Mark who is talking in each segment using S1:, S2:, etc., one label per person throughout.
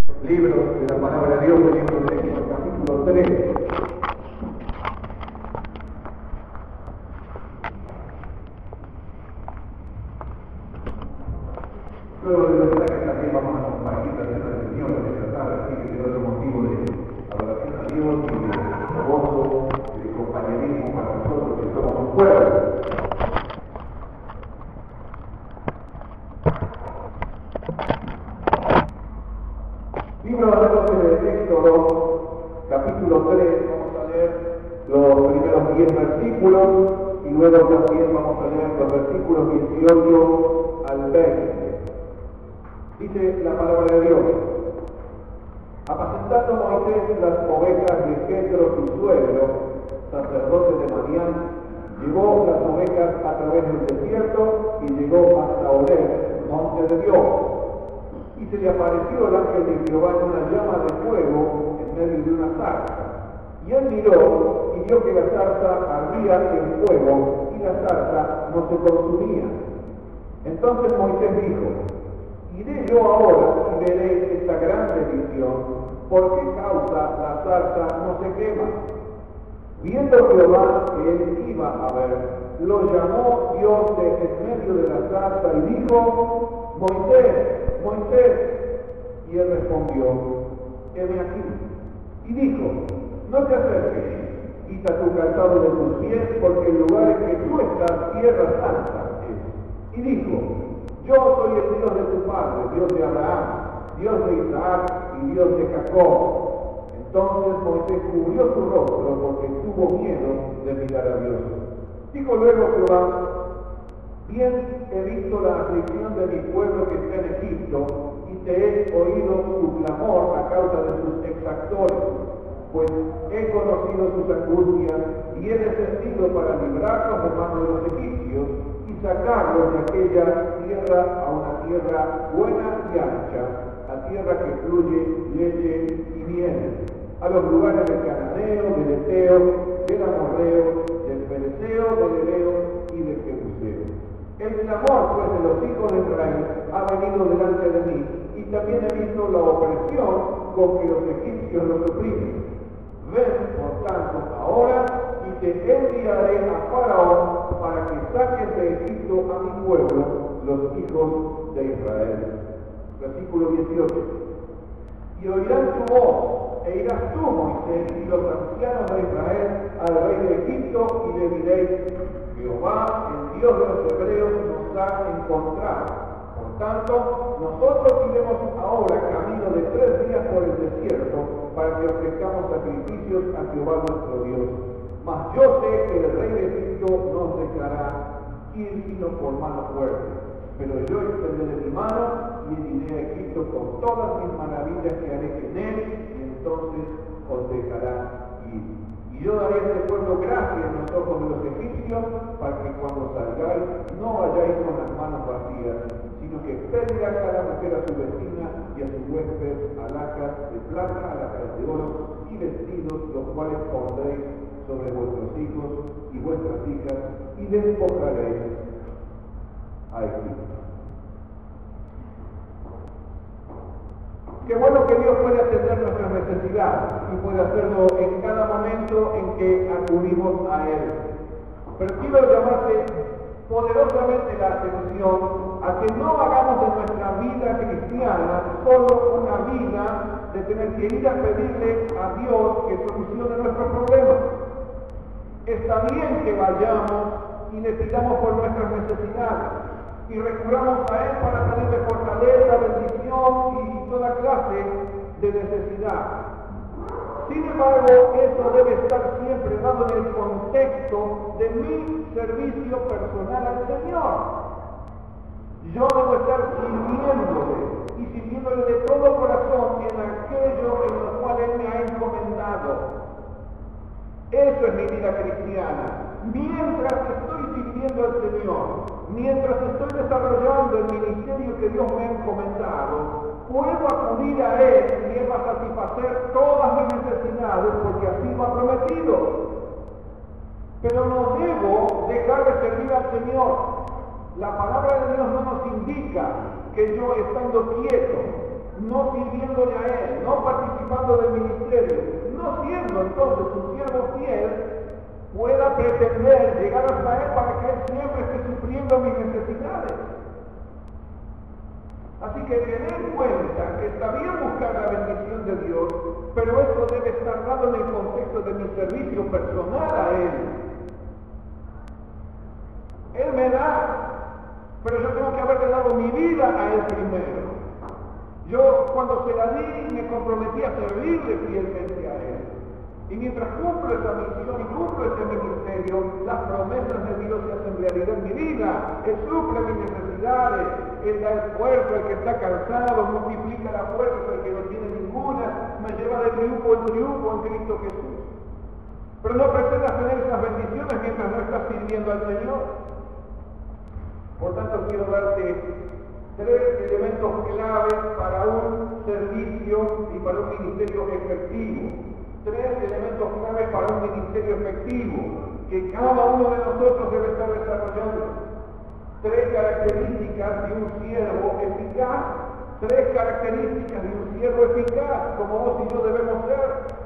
S1: Libro de la palabra de Dios, el libro de Éxodo, capítulo 3. Luego de verdad que también vamos a compartir la cena del Señor en esta tarde, así que es otro motivo de adoración a Dios y de gozo y de compañerismo para nosotros que somos un pueblo. Libro de Éxodo, capítulo 3, vamos a leer los primeros 10 versículos y luego también vamos a leer los versículos 18 al 20. Dice la palabra de Dios: apacentando Moisés las ovejas de Jetro, su suegro, sacerdote de Madián, llevó las ovejas a través del desierto y llegó hasta Horeb, monte de Dios. Y se le apareció el ángel de Jehová en una llama de fuego en medio de una zarza. Y él miró y vio que la zarza ardía en fuego y la zarza no se consumía. Entonces Moisés dijo: iré yo ahora y veré esta gran bendición, ¿por qué causa la zarza no se quema? Viendo Jehová que él iba a ver, lo llamó Dios de en medio de la zarza y dijo: Moisés, Moisés. Y él respondió: heme aquí. Y dijo: no te acerques, quita tu calzado de tus pies, porque el lugar en que tú estás, tierra santa es. Y dijo: yo soy el Dios de tu padre, Dios de Abraham, Dios de Isaac y Dios de Jacob. Entonces Moisés cubrió su rostro porque tuvo miedo de mirar a Dios. Dijo luego Jehová: bien he visto la aflicción de mi pueblo que está en Egipto, y te he oído su clamor a causa de sus exactores, pues he conocido sus angustias y he descendido para librarlos de manos de los egipcios y sacarlos de aquella tierra a una tierra buena y ancha, a tierra que fluye leche y miel, a los lugares del cananeo, del eteo, del amorreo, del fereceo, del hereo y del jebuseo. El clamor, pues, de los hijos de Israel ha venido delante de mí, y también he visto la opresión con que los egipcios los oprimen. Ven, por tanto, ahora, y te enviaré a Faraón para que saques de Egipto a mi pueblo, los hijos de Israel. Versículo 18. Y oirán tu voz, e irás tú, Moisés, y los ancianos de Israel al rey de Egipto, y le diréis: Jehová, el Dios de los hebreos, nos ha encontrado. Por tanto, nosotros iremos ahora camino de 3 días por el desierto para que ofrezcamos sacrificios a Jehová nuestro Dios. Mas yo sé que el rey de Egipto nos dejará ir sino por mano fuerte. Pero yo extenderé mi mano y iré a Egipto con todas mis maravillas que haré en él, y entonces os dejará ir. Y yo daré a este pueblo gracia en los ojos de los egipcios, para que cuando salgáis no vayáis con las manos vacías, sino que pedirá cada mujer a su vecina y a su huésped alhajas de plata, alhajas de oro y vestidos, los cuales pondréis sobre vuestros hijos y vuestras hijas, y despojaréis a Egipto. Qué bueno que Dios puede atender nuestras necesidades y puede hacerlo en cada momento en que acudimos a Él. Pero quiero llamarte poderosamente la atención a que no hagamos de nuestra vida cristiana solo una vida de tener que ir a pedirle a Dios que solucione nuestros problemas. Está bien que vayamos y le pidamos por nuestras necesidades y recurramos a Él para pedirle fortaleza, bendición y toda clase de necesidad. Sin embargo, eso debe estar siempre dado en el contexto de mi servicio personal al Señor. Yo debo estar sirviéndole y sirviéndole de todo corazón en aquello en lo cual Él me ha encomendado. Eso es mi vida cristiana. Mientras estoy sirviendo al Señor, mientras estoy desarrollando el ministerio que Dios me ha encomendado, puedo acudir a Él y Él va a satisfacer todas mis necesidades porque así lo ha prometido. Pero no debo dejar de servir al Señor. La palabra de Dios no nos indica que yo estando quieto, no sirviéndole a Él, él, no siendo entonces un siervo fiel, pueda pretender llegar hasta él para que él siempre esté supliendo mis necesidades. Así que tened en cuenta que está bien buscar la bendición de Dios, pero eso debe estar dado en el contexto de mi servicio personal a Él. Él me da, pero yo tengo que haberle dado mi vida a Él primero. Yo cuando se la di me comprometí a servirle fielmente a Él. Y mientras cumplo esa misión y cumplo ese ministerio, las promesas de Dios se hacen realidad en mi vida. Él suple mis necesidades, Él da el fuerza al que está cansado, multiplica la fuerza al que no tiene ninguna, me lleva de triunfo en triunfo en Cristo Jesús. Pero no pretendas tener esas bendiciones mientras no estás sirviendo al Señor. Por tanto, quiero darte 3 elementos claves para un servicio y para un ministerio efectivo. 3 elementos claves para un ministerio efectivo que cada uno de nosotros debe estar desarrollando. 3 características de un siervo eficaz. 3 características de un siervo eficaz, como vos y yo debemos ser.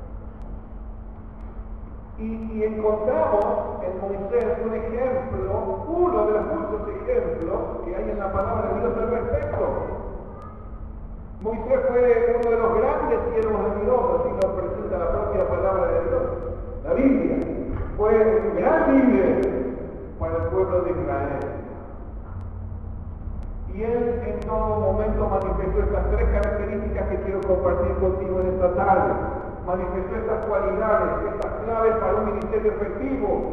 S1: Y encontramos en Moisés un ejemplo, uno de los muchos ejemplos que hay en la palabra de Dios al respecto. Moisés fue uno de los grandes siervos de Dios, así lo presenta la propia palabra de Dios. La Biblia fue un gran líder para el pueblo de Israel. Y él en todo momento manifestó estas 3 características que quiero compartir contigo en esta tarde. Manifestó estas cualidades, estas claves para un ministerio efectivo.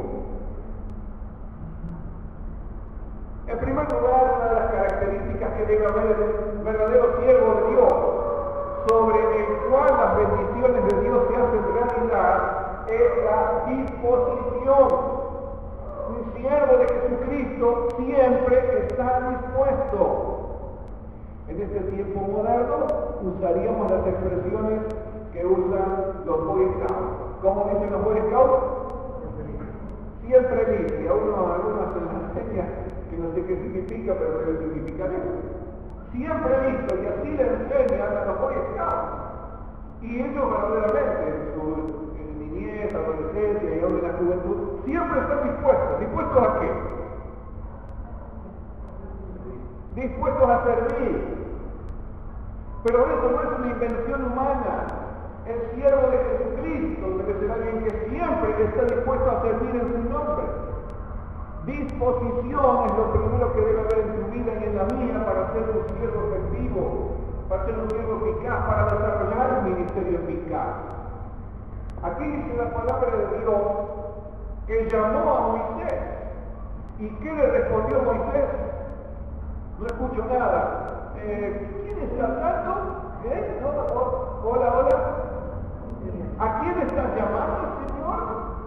S1: En primer lugar, una de las características que debe haber un verdadero siervo de Dios, sobre el cual las bendiciones de Dios se hacen realidad, es la disposición. Un siervo de Jesucristo siempre está dispuesto. En este tiempo moderno usaríamos las expresiones que usan los Boy Scouts. ¿Cómo dicen los Boy Scouts? Siempre listo. Y a algunos se les enseña que no sé qué significa, pero debe significar eso. Siempre listo, y así le enseñan a los Boy Scouts. Y ellos verdaderamente, en su niñez, adolescencia y aún en la juventud, siempre están dispuestos. ¿Dispuestos a qué? Dispuestos a servir. Pero eso no es una invención humana. El siervo de Jesucristo debe ser alguien que siempre está dispuesto a servir en su nombre. Disposición es lo primero que debe haber en tu vida y en la mía para ser un siervo efectivo, para ser un siervo eficaz, para desarrollar un ministerio eficaz. Aquí dice la palabra de Dios que llamó a Moisés. ¿Y qué le respondió Moisés? No escucho nada. ¿Quién está hablando? ¿Qué? ¿No? Hola, hola. ¿A quién estás llamando, Señor?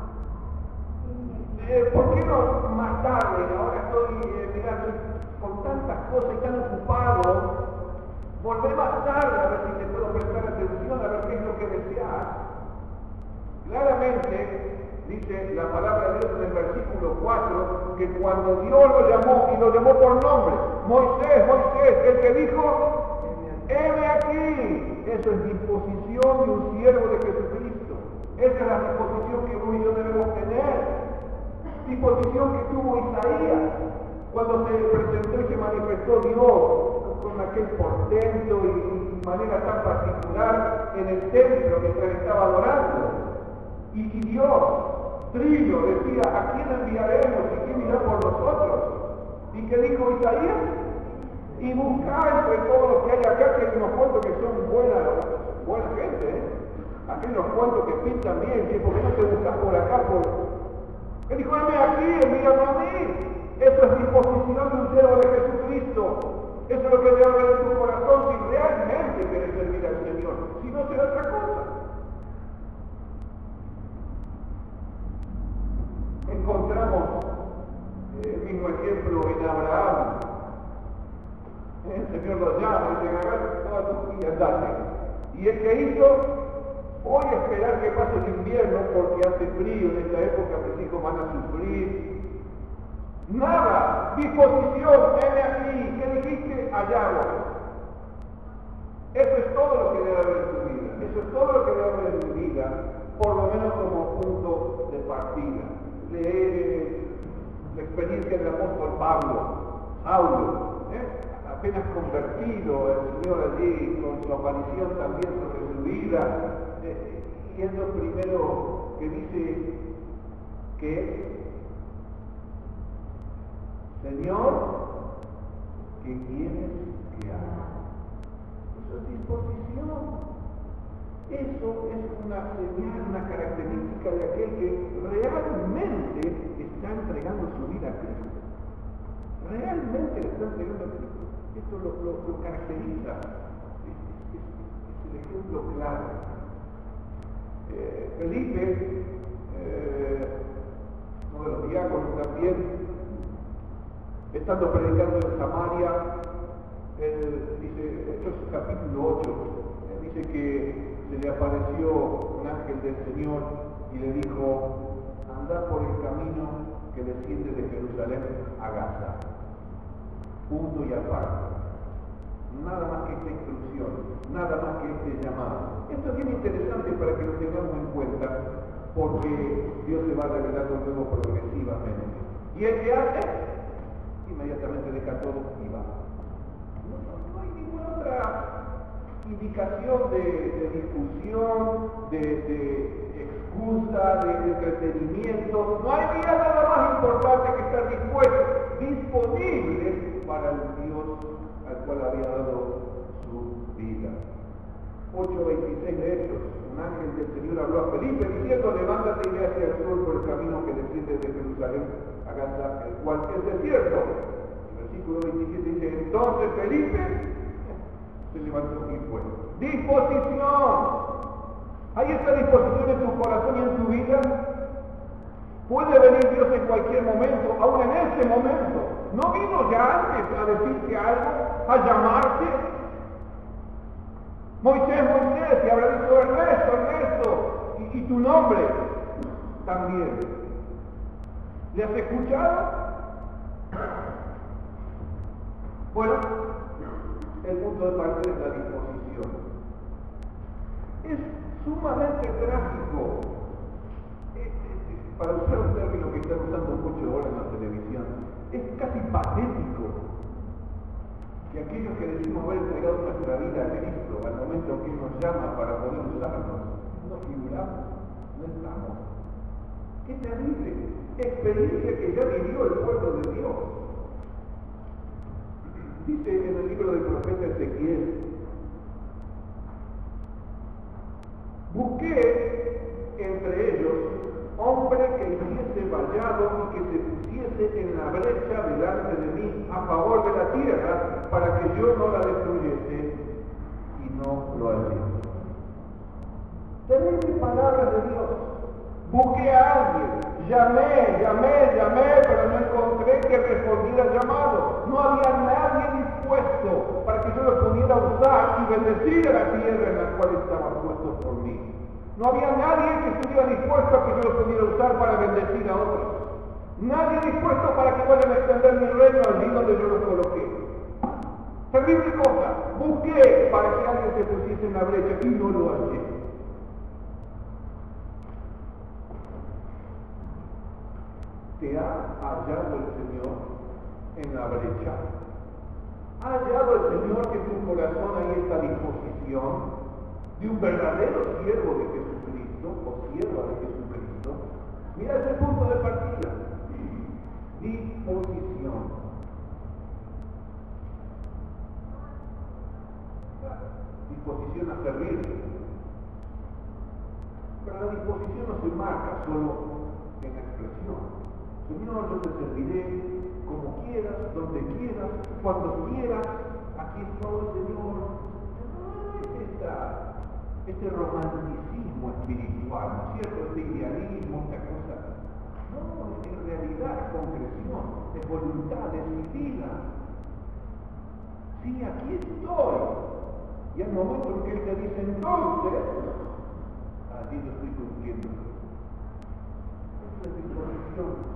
S1: ¿Por qué no más tarde? Ahora estoy, mirando con tantas cosas y tan ocupado. Volvé más tarde a ver si te puedo prestar atención, a ver qué es lo que deseas. Claramente, dice la palabra de Dios en el versículo 4, que cuando Dios lo llamó, y lo llamó por nombre, Moisés, Moisés, el que dijo, heme aquí. Eso es disposición de un siervo de Jesucristo. Esa es la disposición que tú y yo debemos tener. Disposición que tuvo Isaías cuando se presentó y se manifestó Dios con aquel portento y manera tan particular en el templo mientras estaba adorando. Y Dios, Trino, decía, ¿a quién enviaremos y quién irá por nosotros? ¿Y qué dijo Isaías? Y buscar entre todos los que hay acá, que hay unos cuantos que son buena gente, ¿eh? Aquí hay unos cuantos que pintan bien, ¿sí? ¿Por qué no te buscas por acá? Él dijo, heme aquí, mírame a mí. Eso es disposición de un siervo de Jesucristo. Eso es lo que debe haber en tu corazón si realmente quieres servir al Señor. Si no, será otra cosa. Encontramos el mismo ejemplo en Abraham. El Señor lo llama y dice, agarra toda tu vida, andate. Y el que hizo, voy a esperar que pase el invierno porque hace frío en esta época, mis hijos van a sufrir. Nada, disposición, heme aquí, ¿qué dijiste? Allá voy. Eso es todo lo que debe haber en tu vida, eso es todo lo que debe haber en lee la experiencia del apóstol Saulo, apenas convertido, el Señor allí con su aparición también sobre su vida, y es lo primero que dice que Señor, ¿qué quieres que haga? Eso es disposición. Eso es una señal, una característica de aquel que realmente está entregando su vida a Cristo. Realmente le está entregando a Cristo. Esto lo caracteriza. Es el ejemplo claro. Felipe, uno de los diáconos también, estando predicando en Samaria, dice, esto es capítulo 8, dice que se le apareció un ángel del Señor y le dijo, anda por el camino que desciende de Jerusalén a Gaza, punto y aparte. Nada más que esta instrucción, nada más que este llamado. Esto es bien interesante para que lo tengamos en cuenta, porque Dios se va revelando luego progresivamente. Y el que hace, inmediatamente deja todo y va. No hay ninguna otra indicación de discusión, de excusa, de entretenimiento. No hay nada más importante que estar disponible para el Dios al cual había dado su vida. 8:26 de Hechos. Un ángel del Señor habló a Felipe diciendo, levántate y ve hacia el sur por el camino que desciende de Jerusalén a Gaza, el cual es desierto. El versículo 27 dice, entonces Felipe se levantó y fue. Disposición. ¿Hay esta disposición en tu corazón y en tu vida? Puede venir Dios en cualquier momento, aún en este momento. ¿No vino ya antes a decirte algo, a llamarte? Moisés, y habrá dicho Ernesto, y tu nombre también. ¿Le has escuchado? Bueno, el punto de partida es la disposición. Es sumamente trágico, para usar un término que están usando mucho ahora en la televisión, es casi patético que aquellos que decimos haber entregado nuestra vida a Cristo al momento que nos llama para poder usarnos, no figuramos, no estamos. ¡Qué terrible! Experiencia que ya vivió el pueblo de Dios. Dice en el libro del profeta Ezequiel, busqué entre ellos hombre que hiciese vallado y que se pusiese en la brecha delante de mí a favor de la tierra para que yo no la destruyese, y no lo hallé. Terrible palabra de Dios. Busqué a alguien, llamé, pero no encontré que respondiera al llamado. No había nadie dispuesto para que yo lo pudiera usar y bendecir a la tierra en la cual estaba puesto por mí. No había nadie que estuviera dispuesto a que yo lo pudiera usar para bendecir a otros. Nadie dispuesto para que puedan extender mi reino allí donde yo lo coloqué. Terrible cosa. Busqué para que alguien se pusiese en la brecha y no lo hallé. ¿Te ha hallado el Señor en la brecha? ¿Ha hallado el Señor que en tu corazón hay esta disposición de un verdadero siervo de Jesucristo o sierva de Jesucristo? Mira ese punto de partida. Disposición. Disposición a servir. Pero la disposición no se marca solo en la expresión. Señor, yo te serviré como quieras, donde quieras, cuando quieras. Aquí estoy, Señor. No es este romanticismo espiritual, ¿no es cierto? Este idealismo, esta cosa. No, en realidad es concreción, es voluntad decidida. Sí, aquí estoy. Y al momento en que Él te dice entonces, allí lo estoy cumpliendo. Esa es disposición.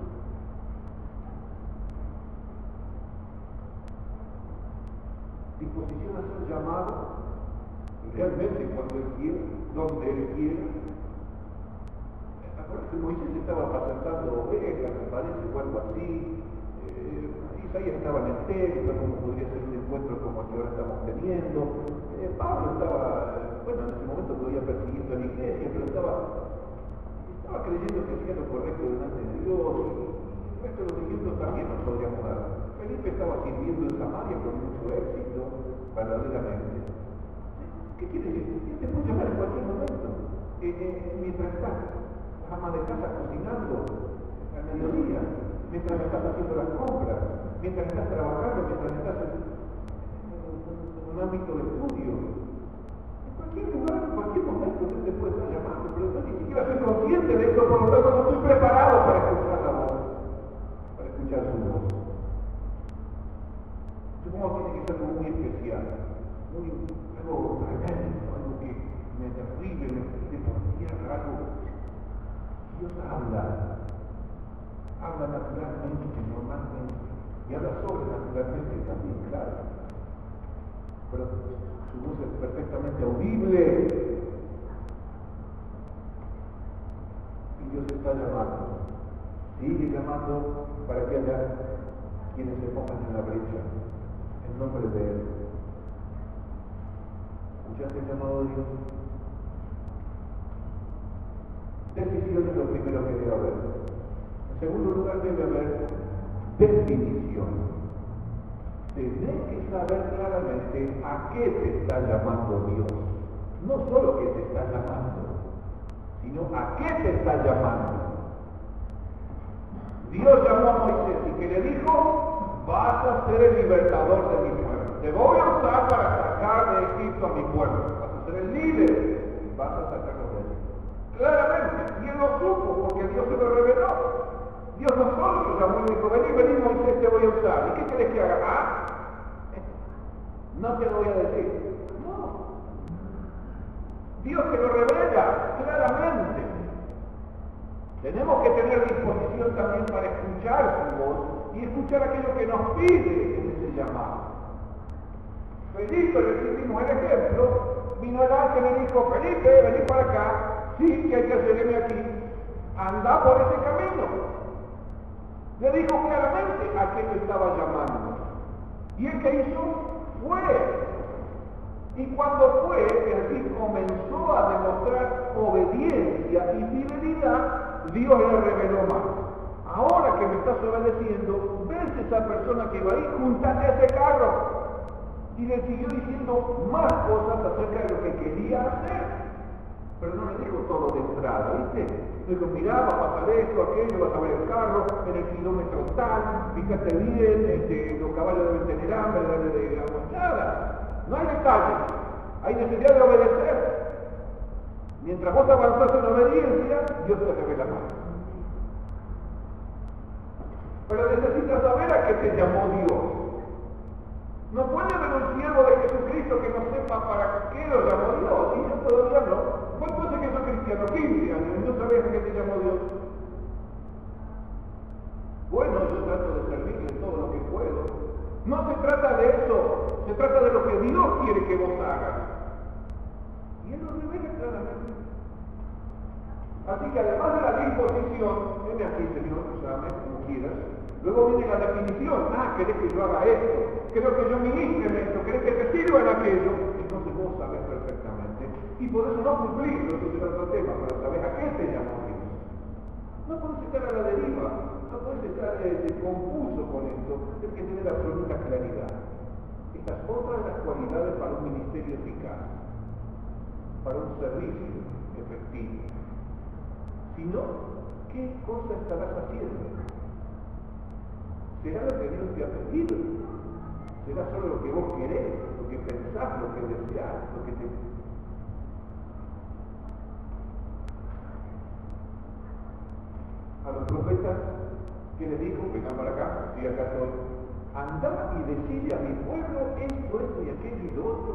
S1: Disposición a ser llamado realmente cuando Él quiera, donde Él quiera. Acuérdate que Moisés estaba apacentando ovejas, me parece, o algo así. Isaías estaba en el templo, como podría ser un encuentro como el que ahora estamos teniendo. Pablo estaba, bueno, en ese momento todavía persiguiendo a la iglesia, pero estaba creyendo que hacía lo correcto delante de Dios, y el resto de los ejemplos también nos podríamos dar. Felipe estaba sirviendo en Samaria con mucho éxito, verdaderamente. ¿Qué quiere decir? Él te puede llamar en cualquier momento. Mientras estás ama de casa cocinando al mediodía, mientras estás haciendo las compras, mientras estás trabajando, mientras estás en un ámbito de estudio. En cualquier lugar, en cualquier momento Dios te puede estar llamando, pero yo ni siquiera soy consciente de esto, por lo tanto no estoy preparado para escuchar la voz, para escuchar su voz. Supongo que tiene que ser algo muy especial, algo tremendo, algo que me derribe, me desafía, algo. Dios habla naturalmente, normalmente, y habla sobrenaturalmente también, claro. Pero su voz es perfectamente audible. Y Dios está llamando, sigue llamando para que haya quienes se pongan en la brecha, en nombre de Él. ¿Escuchaste el llamado de Dios? Decisión es lo primero que debe haber. En segundo lugar, debe haber definición. Tienes que saber claramente a qué te está llamando Dios. No solo que te está llamando, sino a qué te está llamando. Dios llamó a Moisés y que le dijo: vas a ser el libertador de mi pueblo. Te voy a usar para sacar de Egipto a mi pueblo. Vas a ser el líder. Vas a sacarlo de él. Claramente, y él lo supo porque Dios se lo reveló. Dios no solo lo llamó y dijo: vení Moisés, te voy a usar. ¿Y qué querés que haga? No te lo voy a decir. No. Dios te lo revela claramente. Tenemos que tener disposición también para escuchar su voz y escuchar aquello que nos pide en ese llamado. Felipe, recibimos el ejemplo, vino el ángel y le dijo: Felipe, vení para acá. Sí, que hay que hacerme aquí. Anda por ese camino. Le dijo claramente a qué lo estaba llamando. Y el que hizo fue. Y cuando fue, el que comenzó a demostrar obediencia y fidelidad, Dios le reveló más. Ahora que me estás obedeciendo, ves esa persona que va ahí, juntate a ese carro. Y le siguió diciendo más cosas acerca de lo que quería hacer. Pero no le dijo todo de entrada, ¿viste? Le dijo: mirá, va a pasar esto, aquello, vas a ver el carro, en el kilómetro tal, fíjate bien, los caballos deben tener hambre, deben de agua. Nada, no hay detalles, hay necesidad de obedecer. Mientras vos avanzás en obediencia, Dios te revela más. Pero necesitas saber a qué te llamó Dios. No puede haber un siervo de Jesucristo que no sepa para qué lo llamó Dios. Y yo todavía no. ¿Cuánto hace que soy cristiano? 15 años. ¿Y no sabes a qué te llamó Dios? Bueno, yo trato de servirle en todo lo que puedo. No se trata de eso. Se trata de lo que Dios quiere que vos hagas. Y Él lo revela claramente. Así que además de la disposición, ven aquí, Señor, usame como quieras. Luego viene la definición. ¿Querés que yo haga esto? ¿Querés que yo ministre en esto? ¿Querés que te sirva en aquello? Entonces vos sabés perfectamente. Y por eso no cumplirlo, eso es otro tema, pero sabés a qué te llamó Dios. No podés estar a la deriva, no podés estar confuso con esto. Tienes que tener absoluta claridad. Esta es otra de las cualidades para un ministerio eficaz, para un servicio efectivo. Si no, ¿qué cosa estarás haciendo? ¿Será lo que Dios te ha pedido? ¿Será solo lo que vos querés, lo que pensás, lo que deseás, lo que te... A los profetas, ¿qué les dijo? Vengan para acá, estoy acá estoy. Andá y decide a mi pueblo esto y aquello y lo otro.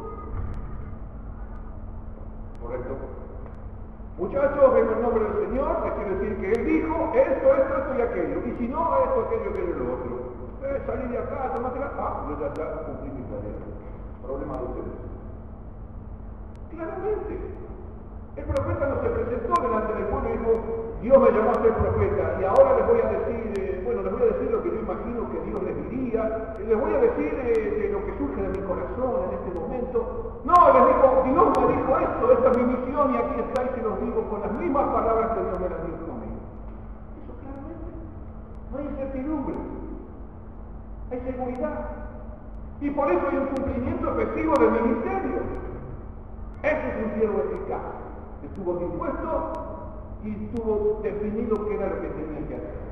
S1: ¿Correcto? Muchachos, vengo en nombre del Señor, les quiero decir que Él dijo esto y aquello. Y si no, esto, aquello y lo otro. Salí de acá, tomátela. Yo ya cumplí mi tarea. Problema de ustedes. Claramente. El profeta no se presentó delante del pueblo y dijo: Dios me llamó a ser profeta y ahora les voy a decir, les voy a decir lo que yo imagino que Dios les diría, les voy a decir de lo que surge de mi corazón en este momento. No, les digo, Dios me dijo esto, esta es mi misión y aquí está y se los digo con las mismas palabras que Dios me las dijo conmigo. Eso claramente, no hay incertidumbre, hay seguridad. Y por eso hay un cumplimiento efectivo del ministerio. Ese es un siervo eficaz. Estuvo dispuesto y estuvo definido qué era lo que tenía que hacer.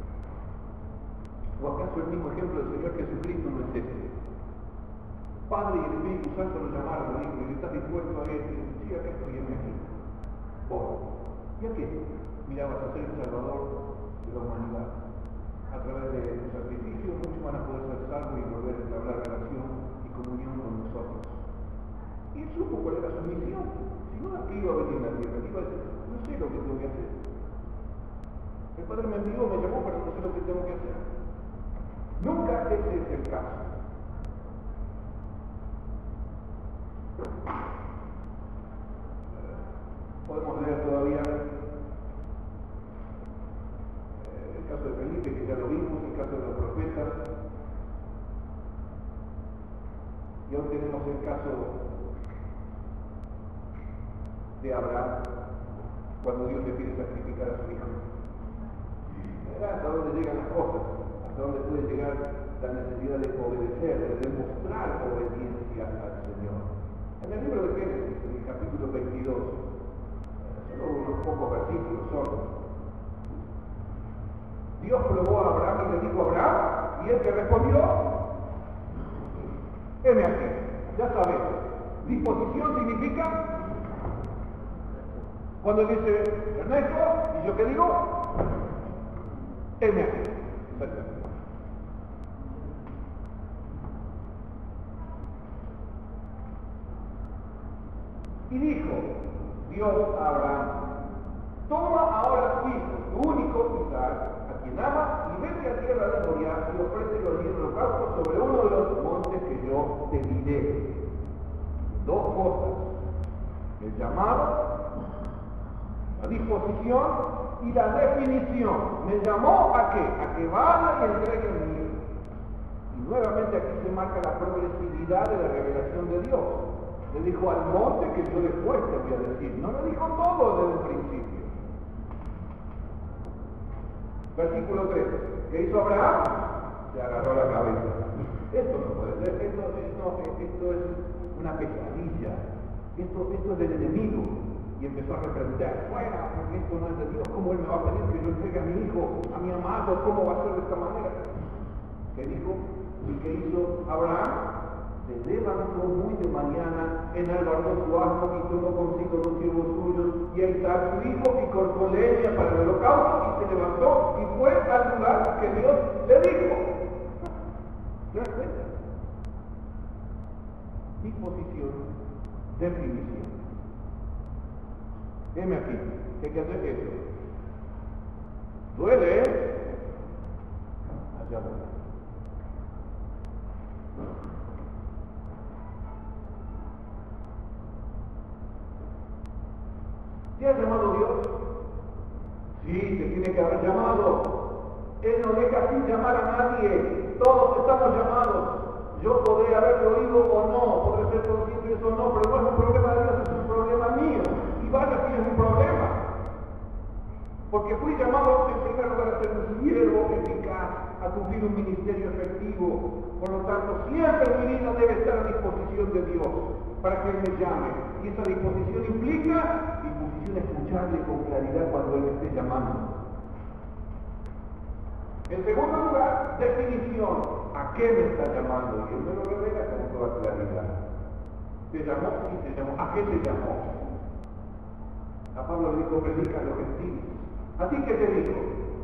S1: ¿O acaso el mismo ejemplo del Señor Jesucristo no es este? Padre y el Espíritu Santo lo llamaron, le dijo, y estás dispuesto a esto. Sí, acá estoy, aquí. Vos, ¿y a qué? Mira, vas a ser el Salvador de la humanidad. A través de tu sacrificio, muchos van a poder ser salvos y volver a entablar relación y comunión con nosotros. Y él supo cuál era su misión. Si no, aquí iba a venir la tierra, iba a decir, no sé lo que tengo que hacer. El Padre me envió, me llamó, pero no sé lo que tengo que hacer. Nunca ese es el caso. Podemos leer todavía el caso de Felipe, que ya lo vimos, el caso de los profetas, y hoy tenemos el caso de Abraham, cuando Dios le pide sacrificar a su hijo. Verá hasta dónde llegan las cosas, hasta dónde puede llegar la necesidad de obedecer, de demostrar obediencia al Señor. En el libro de Génesis, en el capítulo 22, solo unos pocos versículos son. Dios probó a Abraham y le dijo a Abraham, y él que respondió, heme aquí, ya sabes, disposición significa, cuando dice Ernesto, y yo qué digo, heme aquí. Y dijo Dios a Abraham, toma ahora tu hijo, tu único Isaac, a quien amas, y vete a tierra de Moriah y ofrécelo allí en holocausto sobre uno de los montes que yo te diré. Dos cosas, el llamado, la disposición y la definición. ¿Me llamó a qué? A que vaya y entregue a mi hijo. Y nuevamente aquí se marca la progresividad de la revelación de Dios. Le dijo al monte que yo después te voy a decir. No le dijo todo desde el principio. Versículo 3. ¿Qué hizo Abraham? Se agarró la cabeza. Esto no puede ser. Esto es una pesadilla. Esto es del enemigo. Y empezó a reprender. Fuera, porque esto no es de Dios. ¿Cómo él me va a pedir que yo entregue a mi hijo, a mi amado? ¿Cómo va a ser de esta manera? ¿Qué dijo? ¿Y qué hizo Abraham? Se levantó muy de mañana, enalbardó su asno y tomó consigo dos siervos suyos y a Isaac su hijo y cortó leña para el holocausto y se levantó y fue al lugar que Dios le dijo. ¿Te das cuenta? Disposición, definición. Heme aquí, ¿qué hay que hacer eso? ¿Duele? Allá voy. ¿Te ha llamado Dios? Sí, te tiene que haber llamado. Él no deja sin llamar a nadie. Todos estamos llamados. Yo podré haberlo oído o no, podré ser consciente de eso o no, pero no es un problema de Dios, es un problema mío. Y vaya si es un problema. Porque fui llamado en primer lugar a ser un siervo eficaz, a cumplir un ministerio efectivo. Por lo tanto, siempre mi vida debe estar a disposición de Dios para que Él me llame. Y esa disposición implica escucharle con claridad cuando Él me esté llamando. En segundo lugar, definición. ¿A qué me está llamando? Y Él me lo revela con toda claridad. ¿Te llamó? Sí, te llamó. ¿A qué te llamó? A Pablo le dijo, predica a los gentiles. ¿A ti qué te dijo?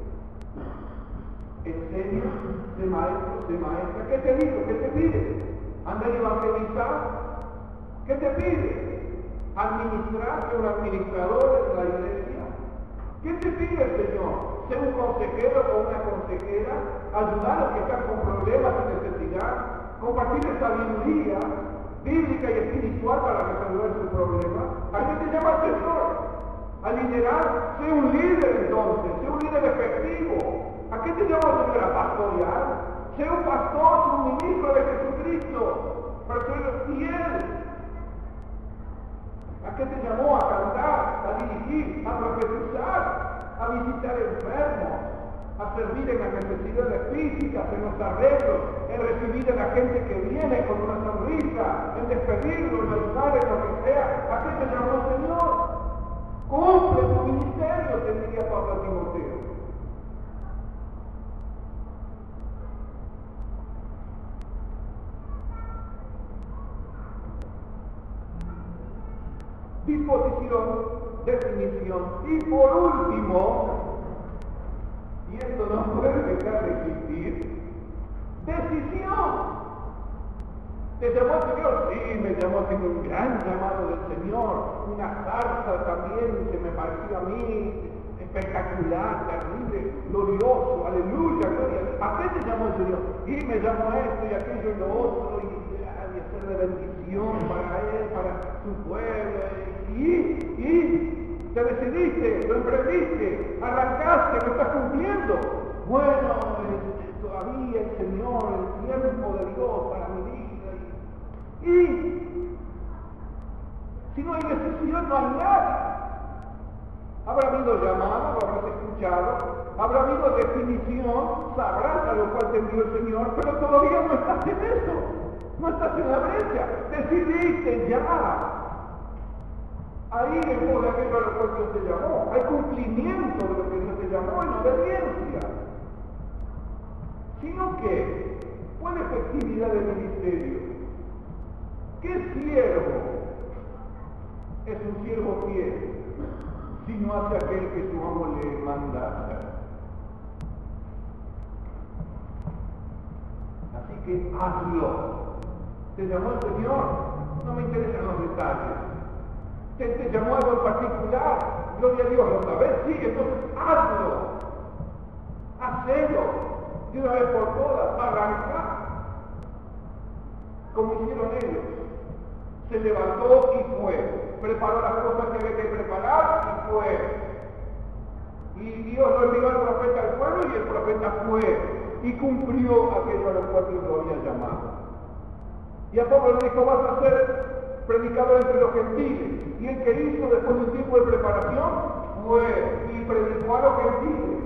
S1: Enseña, sé maestro, sé maestra. ¿Qué te dijo? ¿Qué te pide? ¿Anda a evangelizar? ¿Qué te pide? Administrar, ser un administrador de la iglesia. ¿Qué te pide el Señor? ¿Ser un consejero o una consejera? ¿Ayudar a los que están con problemas y necesidad? ¿Compartir sabiduría bíblica y espiritual para resolver su problema? ¿A qué te llama el Señor? a liderar, sé un líder entonces, sé un líder efectivo. ¿A qué te llamó el Señor? A pastorear. Sé un pastor, sé un ministro de Jesucristo, para ser fiel. ¿A qué te llamó? A cantar, a dirigir, a profetizar, a visitar enfermos, a servir en las necesidades físicas, en los arreglos, en recibir a la gente que viene con una sonrisa, en despedirlo, en ayudar, en lo que sea. ¿A qué te llamó el Señor? Cumple tu ministerio, te diría Pablo a Timoteo. Disposición, definición y por último, y esto no puede dejar de existir, decisión. ¿Te llamó el Señor? Sí, me llamó, tengo un gran llamado del Señor, una zarza también que me pareció a mí espectacular, terrible, glorioso, aleluya, gloria. ¿A qué te llamó el Señor? Y me llamó a esto y aquello y lo otro, y hacer de bendición para Él, para su pueblo, y te decidiste, lo emprendiste, arrancaste, lo estás cumpliendo. Bueno, todavía el Señor, el tiempo de Dios para mi vida. Y si no hay decisión, no hay nada. Habrá habido llamado, lo habrás escuchado, habrá habido definición, sabrás a lo cual te envió el Señor, pero todavía no estás en eso, no estás en la brecha, decidiste ya. Ahí es por aquello a lo cual Dios te llamó, hay cumplimiento de lo que Dios te llamó en obediencia. Sino que, ¿cuál efectividad del ministerio? ¿Qué siervo es un siervo fiel si no hace aquel que su amo le manda hacer? Así que hazlo. ¿Te llamó el Señor? No me interesan los detalles. ¿Te llamó algo en particular? Gloria a Dios, ¿lo sabes? Sí, entonces hazlo. Hacelo. De una vez por todas, arranca. Como hicieron ellos. Se levantó y fue. Preparó las cosas que había que preparar y fue. Y Dios lo envió al profeta al pueblo y el profeta fue. Y cumplió aquello a lo cual Dios lo había llamado. Y a Pablo le dijo, vas a ser predicador entre los gentiles. Y el que hizo después de un tiempo de preparación fue y predicó a los gentiles.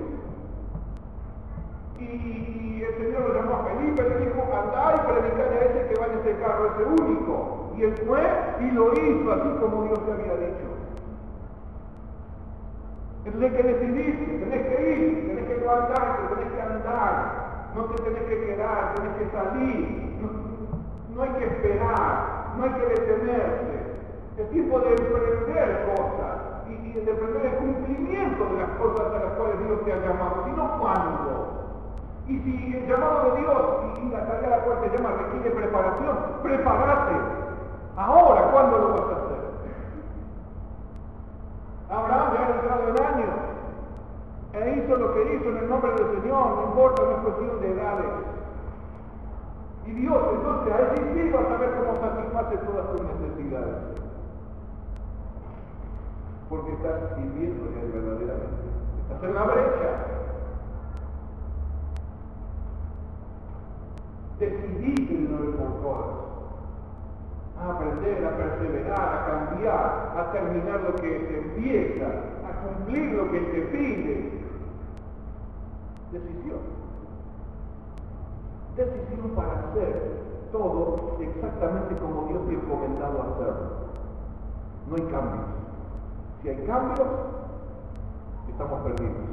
S1: Y el Señor lo llamó a Felipe, le dijo, andá y predicale a ese que va en ese carro, ese único. Y él fue y lo hizo así como Dios le había dicho. Entonces hay que decidirse, tenés que ir, tenés que levantarte, tenés que andar, no te tenés que quedar, tenés que salir, no hay que esperar, no hay que detenerse. Es tiempo de emprender cosas y de emprender el cumplimiento de las cosas a las cuales Dios te ha llamado, sino cuándo. Y si el llamado de Dios y la tarea a la cual te llama requiere preparación, prepárate. Ahora, ¿cuándo lo vas a hacer? Abraham ya ha entrado en años e hizo lo que hizo en el nombre del Señor, no importa, no es cuestión de edades. Y Dios entonces a ese sí va a saber cómo satisface todas tus necesidades. Porque estás viviendo verdaderamente. Estás en la brecha. Decidiste de una vez por todas a aprender, a perseverar, a cambiar, a terminar lo que se empieza, a cumplir lo que te pide. Decisión. Decisión para hacer todo exactamente como Dios te ha encomendado hacerlo. No hay cambios. Si hay cambios, estamos perdidos.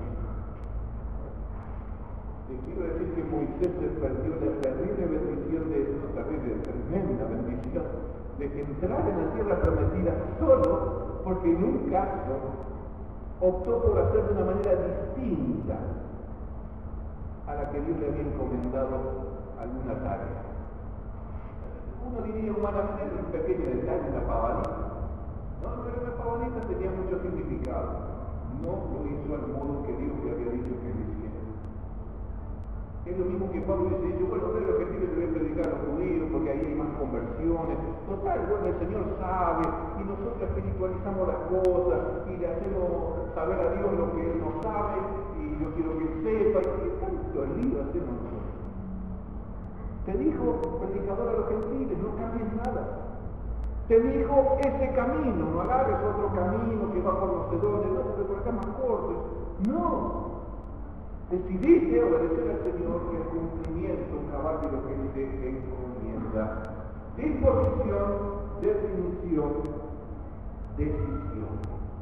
S1: Te quiero decir que Moisés se perdió la terrible bendición tremenda bendición de entrar en la tierra prometida solo porque en un caso optó por hacer de una manera distinta a la que Dios le había encomendado alguna tarea. Uno diría humanamente un pequeño detalle, una pavanita. No, pero la pavanita tenía mucho significado. No lo hizo al modo que Dios le había dicho que lo hiciera. Es lo mismo que Pablo dice, bueno, pero los gentiles deben predicar a los judíos porque ahí hay más conversiones. Total, bueno, el Señor sabe y nosotros espiritualizamos las cosas y le hacemos saber a Dios lo que Él no sabe y yo quiero que Él sepa. ¿Y qué tanto lío hacemos nosotros? Te dijo, predicador a los gentiles, no cambies nada. Te dijo ese camino, no agarres otro camino que va por los cedones, no, porque por acá es más corto. No. Decidiste obedecer al Señor y el cumplimiento cabal de lo que Él te encomienda. Disposición, definición, decisión.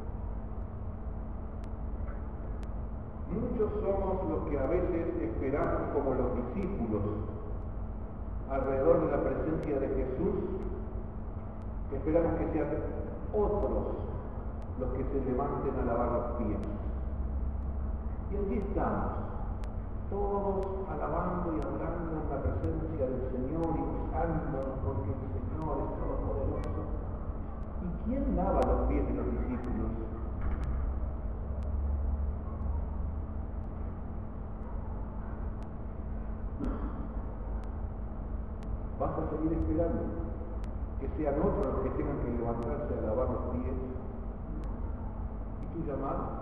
S1: Muchos somos los que a veces esperamos como los discípulos alrededor de la presencia de Jesús. Esperamos que sean otros los que se levanten a lavar los pies. Y allí estamos, todos alabando y hablando en la presencia del Señor y gozándonos porque el Señor es todopoderoso. ¿Y quién lava los pies de los discípulos? ¿Vas a seguir esperando que sean otros los que tengan que levantarse a lavar los pies? ¿Y tu llamado?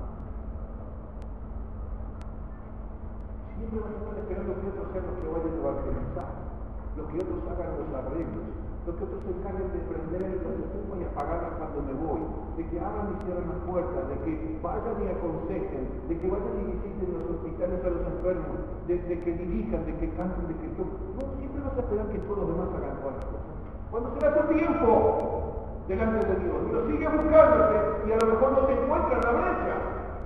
S1: Siempre vas a estar esperando que otros sean los que vayan a evangelizar, los que otros hagan los arreglos, los que otros se encarguen de prender la estufa y apagarla cuando me voy, de que abran y cierren las puertas, de que vayan y aconsejen, de que vayan y visiten los hospitales a los enfermos, de que dirijan, de que canten, de que toquen. No, siempre vas a esperar que todos los demás hagan todas las cosas. Cuando será tu tiempo delante de Dios, y lo sigue buscándote y a lo mejor no te encuentra en la brecha.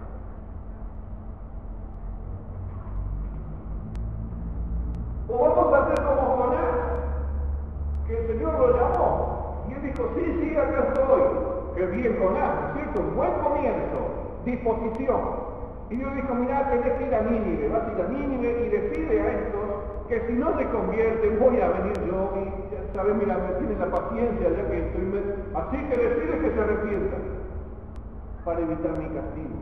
S1: O vamos a hacer como Jonás, que el Señor lo llamó, y él dijo, sí, acá estoy. Qué bien Jonás, ¿no es cierto? Un buen comienzo, disposición. Y Dios dijo, mirá, tenés que ir a Nínive, vas a ir a Nínive y decide a estos que si no se convierten voy a venir yo y ya sabes, mira, me tienen la paciencia ya que estoy... Así que decide que se arrepientan para evitar mi castigo.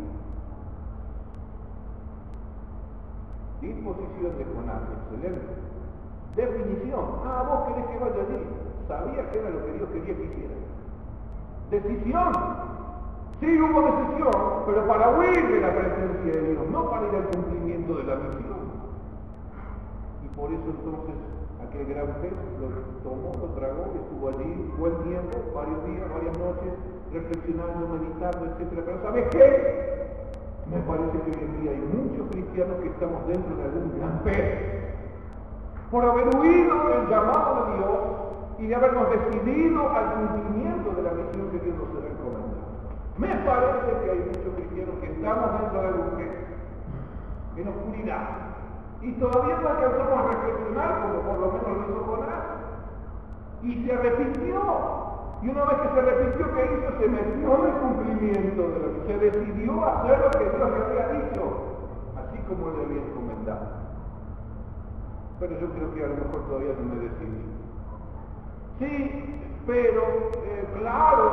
S1: Disposición de Jonás, excelente. Definición, vos querés que vaya allí. Sabía que era lo que Dios quería que hiciera. Decisión. Sí hubo decisión, pero para huir de la presencia de Dios, no para ir al cumplimiento de la misión. Y por eso entonces aquel gran pez lo tomó, lo tragó, estuvo allí buen tiempo, varios días, varias noches, reflexionando, meditando, etc. Pero ¿sabes qué? Me parece que hoy en día hay muchos cristianos que estamos dentro de algún gran pez por haber huido del llamado de Dios y de habernos decidido al cumplimiento de la misión que Dios nos ha encomendado. Me parece que hay muchos cristianos que estamos dentro de algún pez, en oscuridad, y todavía no alcanzamos a reflexionar, como por lo menos lo hizo Jonás, y se arrepintió. Y una vez que se arrepintió, ¿qué hizo? Se metió en el cumplimiento de lo que se decidió hacer lo que Dios le había dicho, así como le había encomendado. Pero yo creo que a lo mejor todavía no me decidí. Sí, pero claro.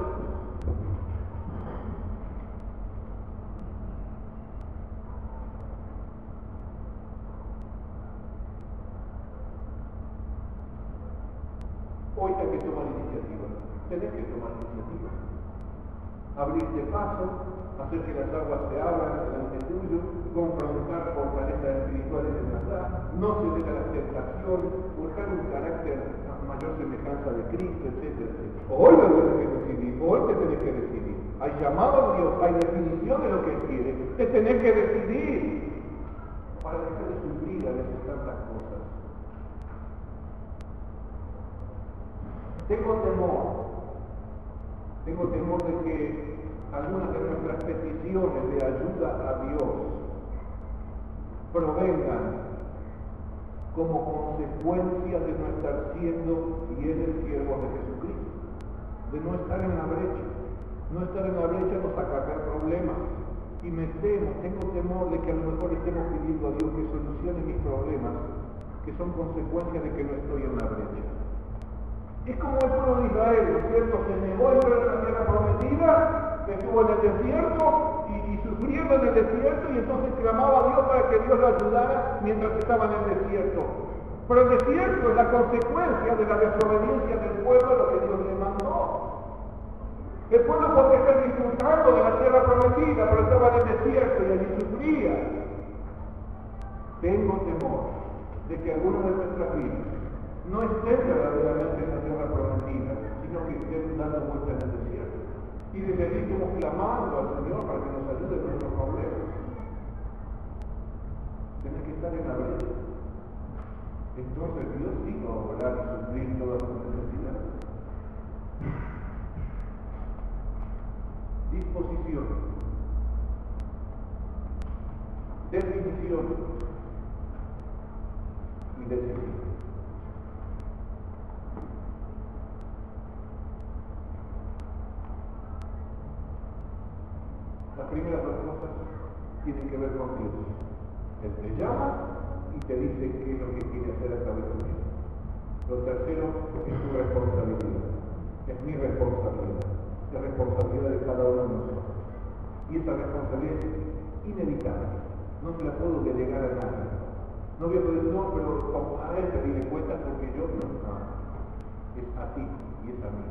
S1: Hoy hay que tomar iniciativa. Tenés que tomar iniciativa. Abrirte paso, hacer que las aguas se abran delante tuyo, confrontar fortalezas espirituales de verdad, no ceder a las tentaciones, buscar un carácter a mayor semejanza de Cristo, etcétera, etcétera. Hoy lo tienes que decidir, hoy te tenés que decidir. Hay llamado a Dios, hay definición de lo que Él quiere, te tenés que decidir para dejar de sufrir a veces tantas cosas. Tengo temor de que algunas de nuestras peticiones de ayuda a Dios provengan como consecuencia de no estar siendo fieles siervos de Jesucristo, de no estar en la brecha. No estar en la brecha nos acarrea problemas, y tengo temor de que a lo mejor estemos pidiendo a Dios que solucione mis problemas, que son consecuencia de que no estoy en la brecha. Es como el pueblo de Israel, ¿no es cierto? Se negó a entrar en la tierra prometida, estuvo en el desierto y y sufriendo en el desierto, y entonces clamaba a Dios para que Dios lo ayudara mientras estaba en el desierto. Pero el desierto es la consecuencia de la desobediencia del pueblo a lo que Dios le mandó. El pueblo podía estar disfrutando de la tierra prometida, pero estaba en el desierto y allí sufría. Tengo temor de que algunos de nuestras vidas no estén verdaderamente en la tierra prometida, sino que estén dando vueltas en el desierto. Y desde allí estamos clamando al Señor para que nos ayude en nuestros problemas. Tienes que estar en la brecha. Entonces Dios sí va a obrar y suplir todas tus necesidades. Disposición, definición y decisión. Las primeras dos cosas tienen que ver con Dios. Él te llama y te dice qué es lo que quiere hacer a través de ti. Lo tercero es tu responsabilidad. Es mi responsabilidad. La responsabilidad de cada uno de nosotros. Y esa responsabilidad es inevitable. No se la puedo delegar a nadie. No voy a poder, no, pero a él pedirle cuentas porque yo no. Es a ti y es a mí.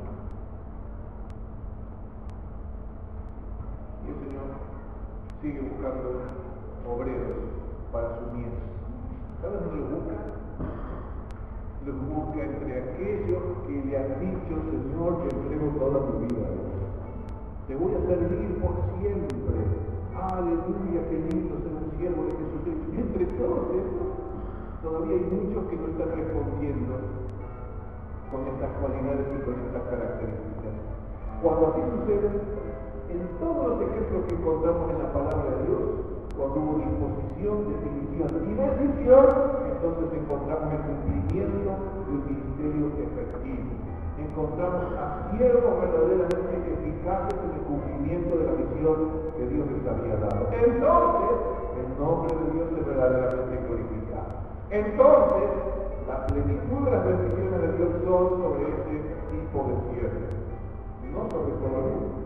S1: Y el Señor sigue buscando obreros para su mies. ¿Sabes dónde los busca? Los busca entre aquellos que le han dicho, Señor, te entrego toda mi vida. Te voy a servir por siempre. Aleluya, qué lindo ser un siervo de Jesucristo. Y entre todos estos, todavía hay muchos que no están respondiendo con estas cualidades y con estas características. Cuando así sucede, en todos los ejemplos que encontramos en la palabra de Dios, cuando hubo disposición, definición y decisión, entonces encontramos el cumplimiento de un ministerio efectivo. Encontramos a siervos verdaderamente eficaces en el cumplimiento de la misión que Dios les había dado. Entonces, el nombre de Dios es verdaderamente glorificado. Entonces, la plenitud de las bendiciones de Dios son sobre este tipo de siervos, no sobre todo el mundo.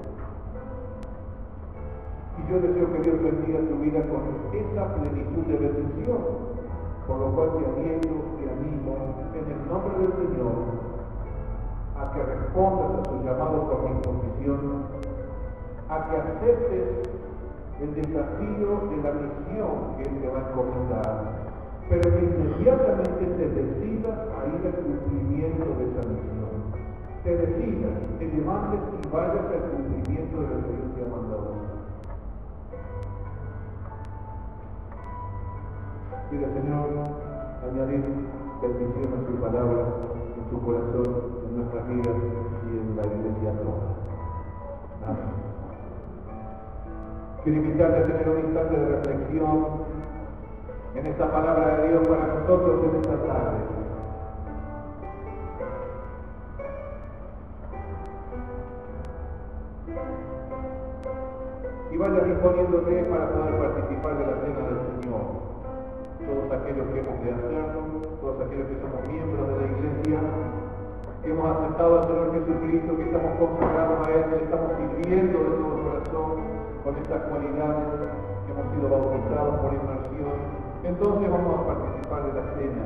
S1: Y yo deseo que Dios bendiga tu vida con esa plenitud de bendición, por lo cual te aliento, te animo, en el nombre del Señor, a que respondas a su llamado con disposición, a que aceptes el desafío de la misión que Él te va a encomendar, pero que inmediatamente te decidas a ir al cumplimiento de esa misión. Te decidas, te levantes y vayas al cumplimiento de lo que Dios te ha mandado. Pide, Señor, añadir bendición a su palabra en tu corazón, en nuestras vidas y en la iglesia toda. Amén. Quiero invitarte a tener un instante de reflexión en esta palabra de Dios para nosotros en esta tarde. Y vayas disponiéndote para poder participar de la cena del Señor. Todos aquellos que hemos de hacerlo, todos aquellos que somos miembros de la iglesia, que hemos aceptado al Señor Jesucristo, que estamos consagrados a Él, que estamos sirviendo de todo corazón con estas cualidades, que hemos sido bautizados por inmersión. Entonces vamos a participar de la cena.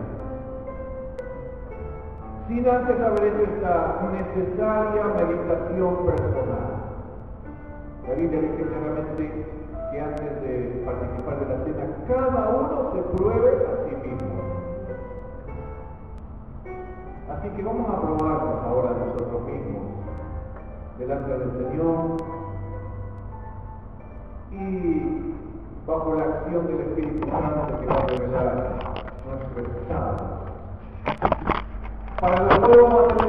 S1: Sin antes haber hecho esta necesaria meditación personal. La Biblia dice claramente que antes de participar de la cena, cada uno se pruebe a sí mismo. Así que vamos a probarnos ahora nosotros mismos delante del Señor y bajo la acción del Espíritu Santo que va a revelar nuestro estado. Para lo cual vamos a